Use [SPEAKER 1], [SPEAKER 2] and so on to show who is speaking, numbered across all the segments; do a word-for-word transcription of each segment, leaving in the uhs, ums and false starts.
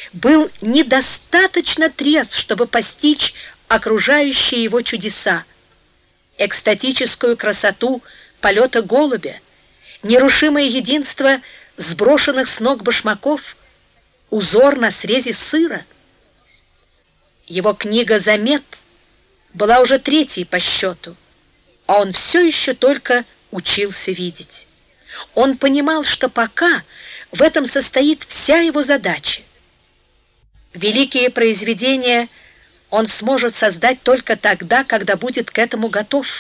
[SPEAKER 1] был недостаточно трезв, чтобы постичь окружающие его чудеса, экстатическую красоту полета голубя, нерушимое единство сброшенных с ног башмаков, узор на срезе сыра. Его книга «Замет» была уже третьей по счету, а он все еще только учился видеть. Он понимал, что пока в этом состоит вся его задача. Великие произведения он сможет создать только тогда, когда будет к этому готов.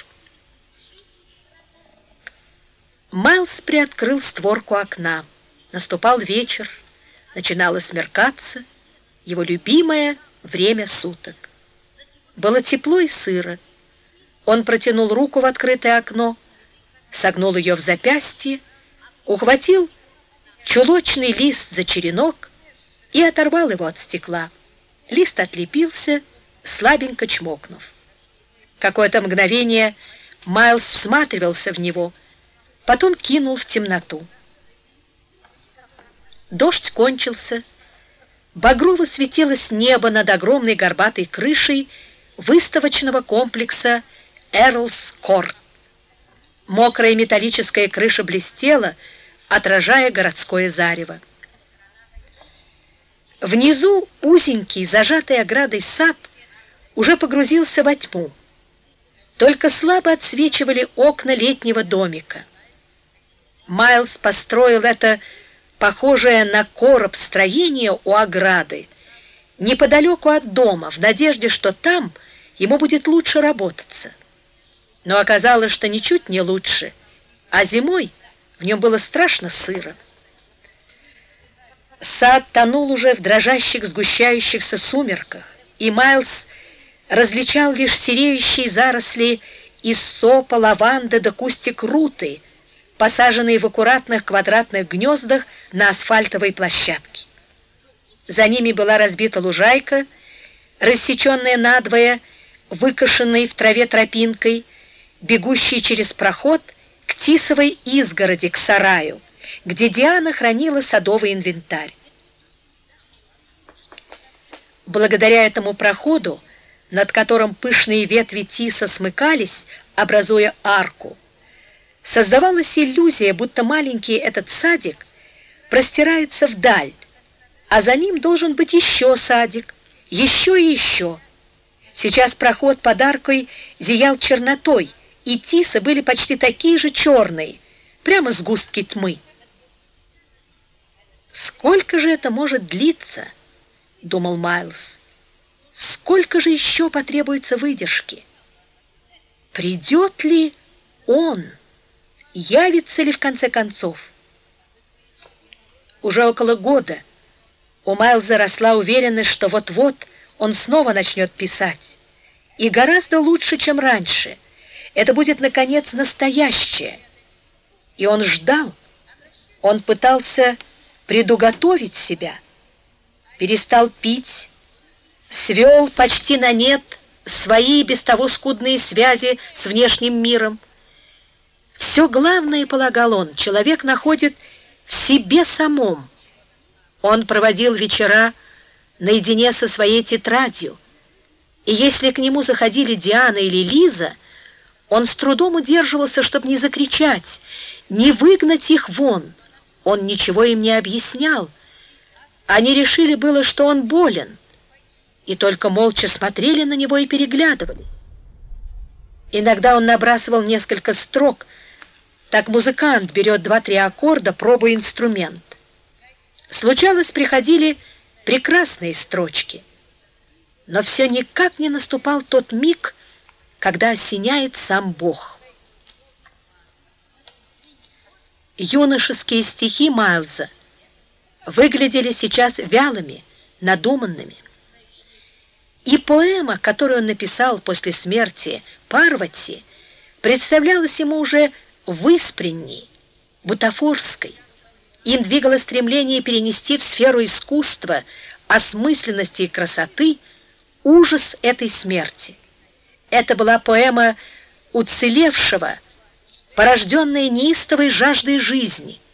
[SPEAKER 1] Майлз приоткрыл створку окна. Наступал вечер, начинало смеркаться, его любимое время суток. Было тепло и сыро. Он протянул руку в открытое окно, согнул ее в запястье, ухватил чулочный лист за черенок и оторвал его от стекла. Лист отлепился, слабенько чмокнув. Какое-то мгновение Майлз всматривался в него, потом кинул в темноту. Дождь кончился. Багрово светилось небо над огромной горбатой крышей выставочного комплекса «Эрлс Корт». Мокрая металлическая крыша блестела, отражая городское зарево. Внизу узенький, зажатый оградой сад уже погрузился во тьму. Только слабо отсвечивали окна летнего домика. Майлз построил это похожее на короб строение у ограды неподалеку от дома, в надежде, что там ему будет лучше работаться. Но оказалось, что ничуть не лучше, а зимой в нем было страшно сыро. Сад тонул уже в дрожащих, сгущающихся сумерках, и Майлз различал лишь сереющие заросли из сопа, лаванды да кустик руты, посаженные в аккуратных квадратных гнездах на асфальтовой площадке. За ними была разбита лужайка, рассеченная надвое, выкошенной в траве тропинкой, бегущей через проход к тисовой изгороди, к сараю, где Диана хранила садовый инвентарь. Благодаря этому проходу, над которым пышные ветви тиса смыкались, образуя арку, создавалась иллюзия, будто маленький этот садик простирается вдаль, а за ним должен быть еще садик, еще и еще. Сейчас проход под аркой зиял чернотой, и тисы были почти такие же черные, прямо сгустки тьмы. «Сколько же это может длиться?» — думал Майлз. «Сколько же еще потребуется выдержки? Придет ли он? Явится ли в конце концов?» Уже около года у Майлза росла уверенность, что вот-вот он снова начнет писать. И гораздо лучше, чем раньше. Это будет, наконец, настоящее. И он ждал. Он пытался предуготовить себя. Перестал пить, свел почти на нет свои без того скудные связи с внешним миром. Все главное, полагал он, человек находит в себе самом. Он проводил вечера наедине со своей тетрадью, и если к нему заходили Диана или Лиза, он с трудом удерживался, чтобы не закричать, не выгнать их вон. Он ничего им не объяснял. Они решили было, что он болен, и только молча смотрели на него и переглядывались. Иногда он набрасывал несколько строк, так музыкант берет два-три аккорда, пробуя инструмент. Случалось, приходили прекрасные строчки, но все никак не наступал тот миг, когда осеняет сам Бог. Юношеские стихи Майлза выглядели сейчас вялыми, надуманными. И поэма, которую он написал после смерти Парвати, представлялась ему уже выспренней, бутафорской. Им двигало стремление перенести в сферу искусства, осмысленности и красоты ужас этой смерти. Это была поэма уцелевшего, порожденная неистовой жаждой жизни,